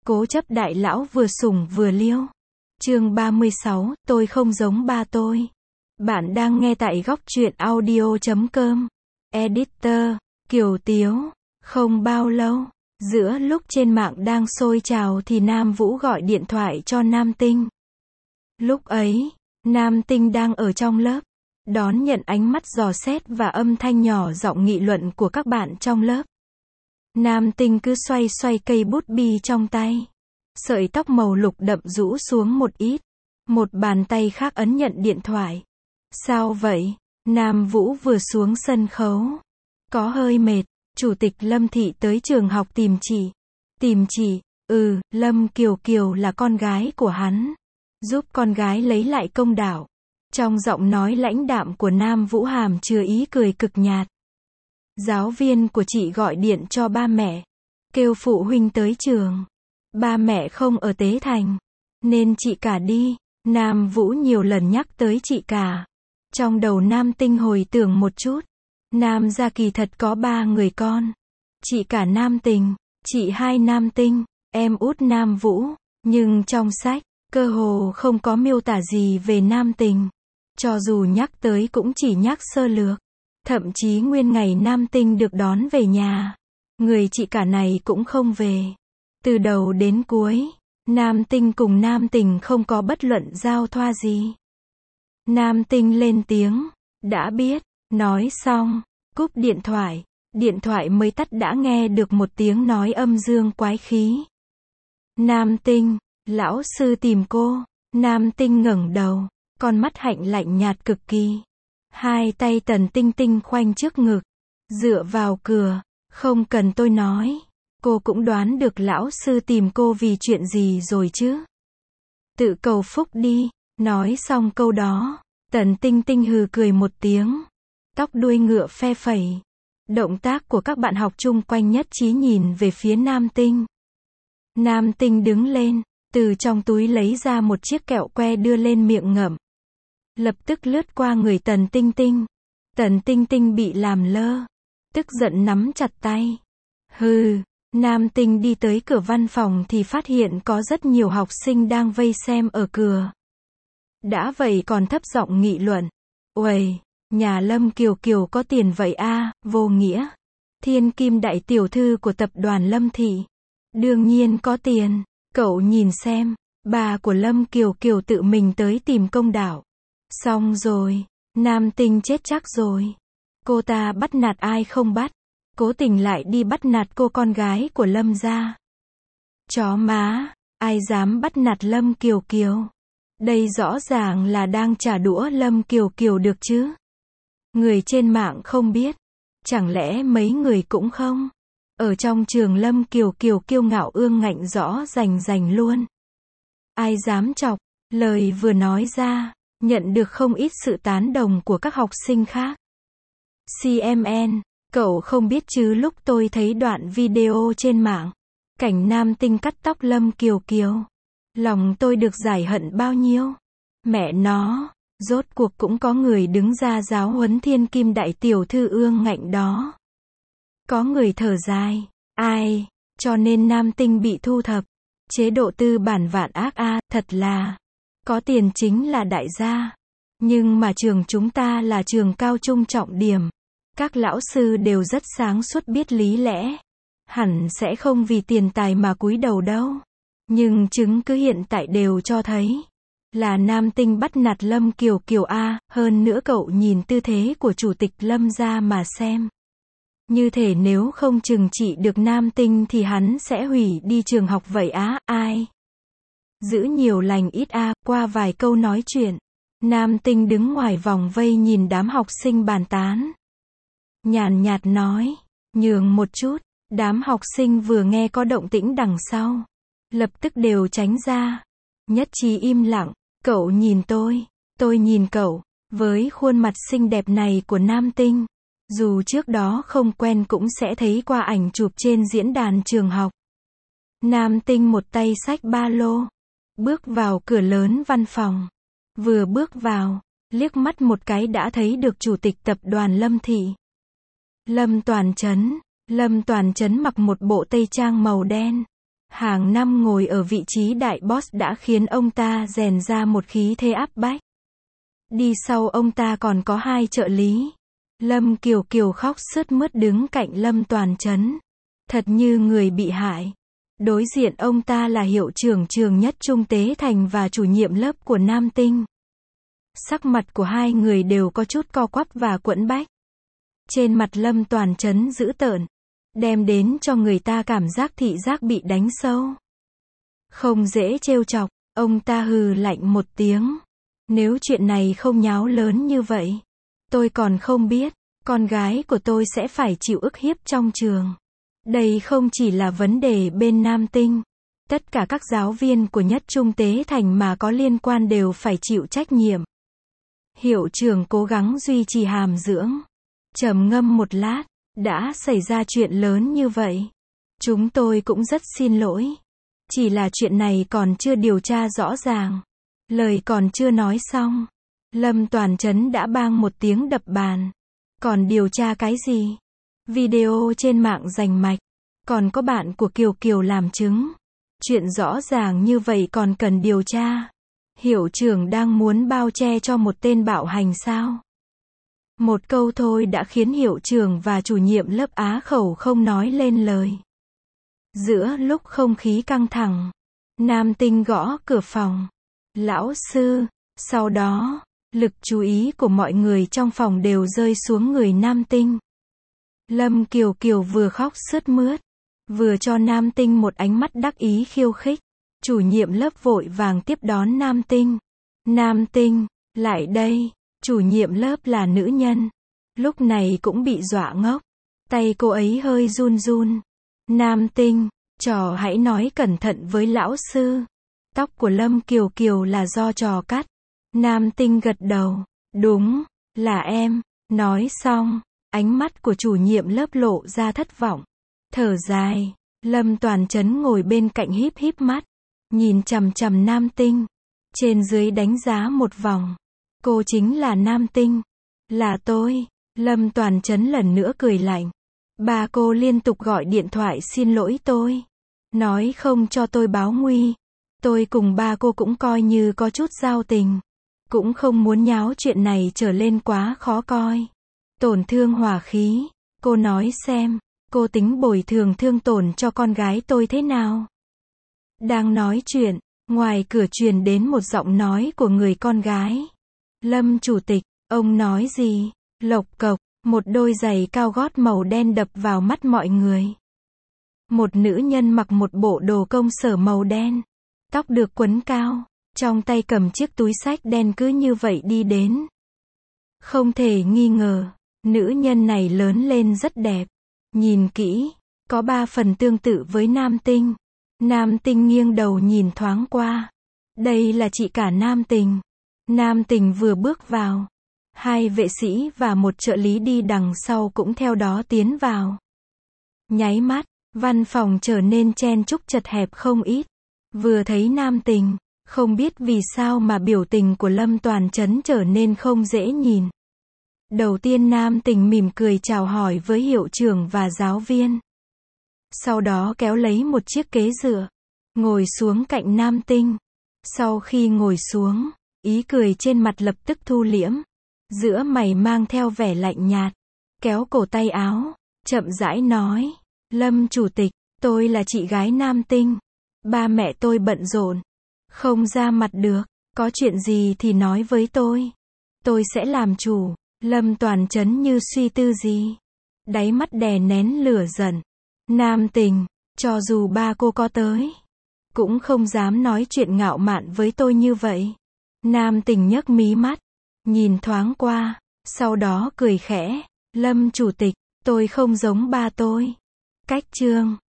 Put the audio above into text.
Cố chấp đại lão vừa sủng vừa liêu. Chương 36, tôi không giống ba tôi. Bạn đang nghe tại góc truyện audio.com. Editor, Kiều Tiếu. Không bao lâu, giữa lúc trên mạng đang sôi trào thì Nam Vũ gọi điện thoại cho Nam Tinh. Lúc ấy, Nam Tinh đang ở trong lớp, đón nhận ánh mắt dò xét và âm thanh nhỏ giọng nghị luận của các bạn trong lớp. Nam Tinh cứ xoay xoay cây bút bi trong tay. Sợi tóc màu lục đậm rũ xuống một ít. Một bàn tay khác ấn nhận điện thoại. Sao vậy? Nam Vũ vừa xuống sân khấu. Có hơi mệt. Chủ tịch Lâm Thị tới trường học tìm chị. Tìm chị? Lâm Kiều Kiều là con gái của hắn. Giúp con gái lấy lại công đạo. Trong giọng nói lãnh đạm của Nam Vũ hàm chứa ý cười cực nhạt. Giáo viên của chị gọi điện cho ba mẹ. Kêu phụ huynh tới trường. Ba mẹ không ở Tế Thành. Nên chị cả đi. Nam Vũ nhiều lần nhắc tới chị cả. Trong đầu Nam Tinh hồi tưởng một chút. Nam gia kỳ thật có 3 người con. Chị cả Nam Tình, chị hai Nam Tinh, em út Nam Vũ. Nhưng trong sách, cơ hồ không có miêu tả gì về Nam Tình. Cho dù nhắc tới cũng chỉ nhắc sơ lược. Thậm chí nguyên ngày Nam Tinh được đón về nhà, người chị cả này cũng không về. Từ đầu đến cuối, Nam Tinh cùng Nam Tình không có bất luận giao thoa gì. Nam Tinh lên tiếng, đã biết, nói xong, cúp điện thoại mới tắt đã nghe được một tiếng nói âm dương quái khí. Nam Tinh, lão sư tìm cô. Nam Tinh ngẩng đầu, con mắt hạnh lạnh nhạt cực kỳ. Hai tay Tần Tinh Tinh khoanh trước ngực, dựa vào cửa, không cần tôi nói. Cô cũng đoán được lão sư tìm cô vì chuyện gì rồi chứ. Tự cầu phúc đi. Nói xong câu đó, Tần Tinh Tinh hừ cười một tiếng. Tóc đuôi ngựa phe phẩy. Động tác của các bạn học chung quanh nhất trí nhìn về phía Nam Tinh. Nam Tinh đứng lên, từ trong túi lấy ra một chiếc kẹo que đưa lên miệng ngậm. Lập tức lướt qua người Tần Tinh Tinh. Tần Tinh Tinh bị làm lơ. Tức giận nắm chặt tay. Hừ. Nam Tinh đi tới cửa văn phòng thì phát hiện có rất nhiều học sinh đang vây xem ở cửa. Đã vậy còn thấp giọng nghị luận. Uầy, nhà Lâm Kiều Kiều có tiền vậy a, vô nghĩa. Thiên kim đại tiểu thư của tập đoàn Lâm Thị. Đương nhiên có tiền, cậu nhìn xem, bà của Lâm Kiều Kiều tự mình tới tìm công đạo. Xong rồi, Nam Tinh chết chắc rồi. Cô ta bắt nạt ai không bắt. Cố tình lại đi bắt nạt cô con gái của Lâm gia. Chó má, ai dám bắt nạt Lâm Kiều Kiều. Đây rõ ràng là đang trả đũa Lâm Kiều Kiều được chứ. Người trên mạng không biết. Chẳng lẽ mấy người cũng không? Ở trong trường Lâm Kiều Kiều kiêu ngạo ương ngạnh rõ rành luôn. Ai dám chọc, lời vừa nói ra, nhận được không ít sự tán đồng của các học sinh khác. CMN, cậu không biết chứ lúc tôi thấy đoạn video trên mạng, cảnh Nam Tinh cắt tóc Lâm Kiều Kiều. Lòng tôi được giải hận bao nhiêu. Mẹ nó, rốt cuộc cũng có người đứng ra giáo huấn thiên kim đại tiểu thư ương ngạnh đó. Có người thở dài, ai, cho nên Nam Tinh bị thu thập. Chế độ tư bản vạn ác a, thật là, có tiền chính là đại gia. Nhưng mà trường chúng ta là trường cao trung trọng điểm. Các lão sư đều rất sáng suốt biết lý lẽ. Hẳn sẽ không vì tiền tài mà cúi đầu đâu. Nhưng chứng cứ hiện tại đều cho thấy là Nam Tinh bắt nạt Lâm Kiều Kiều a, hơn nữa cậu nhìn tư thế của chủ tịch Lâm gia mà xem. Như thể nếu không trừng trị được Nam Tinh thì hắn sẽ hủy đi trường học vậy á, ai? Giữ nhiều lành ít a, qua vài câu nói chuyện, Nam Tinh đứng ngoài vòng vây nhìn đám học sinh bàn tán. Nhàn nhạt nói, nhường một chút. Đám học sinh vừa nghe có động tĩnh đằng sau, lập tức đều tránh ra. Nhất trí im lặng, cậu nhìn tôi nhìn cậu, với khuôn mặt xinh đẹp này của Nam Tinh. Dù trước đó không quen cũng sẽ thấy qua ảnh chụp trên diễn đàn trường học. Nam Tinh một tay xách ba lô, bước vào cửa lớn văn phòng. Vừa bước vào, liếc mắt một cái đã thấy được chủ tịch tập đoàn Lâm Thị. Lâm Toàn Chấn mặc một bộ tây trang màu đen, Hàng năm ngồi ở vị trí đại boss đã khiến ông ta rèn ra một khí thế áp bách. Đi sau ông ta còn có 2 trợ lý. Lâm Kiều Kiều khóc sướt mướt đứng cạnh Lâm Toàn Chấn. Thật như người bị hại. Đối diện ông ta là hiệu trưởng trường Nhất Trung Tế Thành và chủ nhiệm lớp của Nam Tinh. Sắc mặt của hai người đều có chút co quắp và quẫn bách. Trên mặt Lâm Toàn Chấn dữ tợn, đem đến cho người ta cảm giác thị giác bị đánh sâu. Không dễ trêu chọc, ông ta hừ lạnh một tiếng. Nếu chuyện này không nháo lớn như vậy, tôi còn không biết, con gái của tôi sẽ phải chịu ức hiếp trong trường. Đây không chỉ là vấn đề bên Nam Tinh. Tất cả các giáo viên của Nhất Trung Tế Thành mà có liên quan đều phải chịu trách nhiệm. Hiệu trưởng cố gắng duy trì hàm dưỡng. Trầm ngâm một lát, đã xảy ra chuyện lớn như vậy. Chúng tôi cũng rất xin lỗi. Chỉ là chuyện này còn chưa điều tra rõ ràng. Lời còn chưa nói xong, Lâm Toàn Chấn đã bang một tiếng đập bàn. Còn điều tra cái gì? Video trên mạng rành mạch. Còn có bạn của Kiều Kiều làm chứng. Chuyện rõ ràng như vậy còn cần điều tra. Hiệu trưởng đang muốn bao che cho một tên bạo hành sao? Một câu thôi đã khiến hiệu trưởng và chủ nhiệm lớp á khẩu không nói lên lời. Giữa lúc không khí căng thẳng, Nam Tinh gõ cửa phòng. Lão sư. Sau đó, lực chú ý của mọi người trong phòng đều rơi xuống người Nam Tinh. Lâm Kiều Kiều vừa khóc sướt mướt, vừa cho Nam Tinh một ánh mắt đắc ý khiêu khích. Chủ nhiệm lớp vội vàng tiếp đón Nam Tinh. Nam Tinh, lại đây. Chủ nhiệm lớp là nữ nhân. Lúc này cũng bị dọa ngốc. Tay cô ấy hơi run run. Nam Tinh, trò hãy nói cẩn thận với lão sư. Tóc của Lâm Kiều Kiều là do trò cắt. Nam Tinh gật đầu. Đúng, là em. Nói xong, ánh mắt của chủ nhiệm lớp lộ ra thất vọng. Thở dài, Lâm Toàn Chấn ngồi bên cạnh híp híp mắt. Nhìn chằm chằm Nam Tinh. Trên dưới đánh giá một vòng. Cô chính là Nam Tinh. Là tôi. Lâm Toàn Chấn lần nữa cười lạnh. Ba cô liên tục gọi điện thoại xin lỗi tôi. Nói không cho tôi báo nguy. Tôi cùng ba cô cũng coi như có chút giao tình. Cũng không muốn nháo chuyện này trở lên quá khó coi. Tổn thương hòa khí. Cô nói xem, cô tính bồi thường thương tổn cho con gái tôi thế nào? Đang nói chuyện, ngoài cửa truyền đến một giọng nói của người con gái. Lâm chủ tịch, ông nói gì? Lộc cộc, một đôi giày cao gót màu đen đập vào mắt mọi người. Một nữ nhân mặc một bộ đồ công sở màu đen. Tóc được quấn cao, trong tay cầm chiếc túi xách đen cứ như vậy đi đến. Không thể nghi ngờ, nữ nhân này lớn lên rất đẹp. Nhìn kỹ, có 3 phần tương tự với Nam Tinh. Nam Tinh nghiêng đầu nhìn thoáng qua. Đây là chị cả Nam Tinh. Nam Tinh vừa bước vào. 2 vệ sĩ và một trợ lý đi đằng sau cũng theo đó tiến vào. Nháy mắt, văn phòng trở nên chen chúc chật hẹp không ít. Vừa thấy Nam Tinh, không biết vì sao mà biểu tình của Lâm Toàn Chấn trở nên không dễ nhìn. Đầu tiên Nam Tinh mỉm cười chào hỏi với hiệu trưởng và giáo viên. Sau đó kéo lấy một chiếc ghế dựa, ngồi xuống cạnh Nam Tinh. Sau khi ngồi xuống, ý cười trên mặt lập tức thu liễm. Giữa mày mang theo vẻ lạnh nhạt. Kéo cổ tay áo, chậm rãi nói. Lâm chủ tịch, tôi là chị gái Nam Tinh. Ba mẹ tôi bận rộn, không ra mặt được. Có chuyện gì thì nói với tôi. Tôi sẽ làm chủ. Lâm Toàn Chấn như suy tư gì. Đáy mắt đè nén lửa giận. Nam Tinh, cho dù ba cô có tới, cũng không dám nói chuyện ngạo mạn với tôi như vậy. Nam Tinh nhấc mí mắt, nhìn thoáng qua, sau đó cười khẽ. Lâm chủ tịch, tôi không giống ba tôi. Cách chương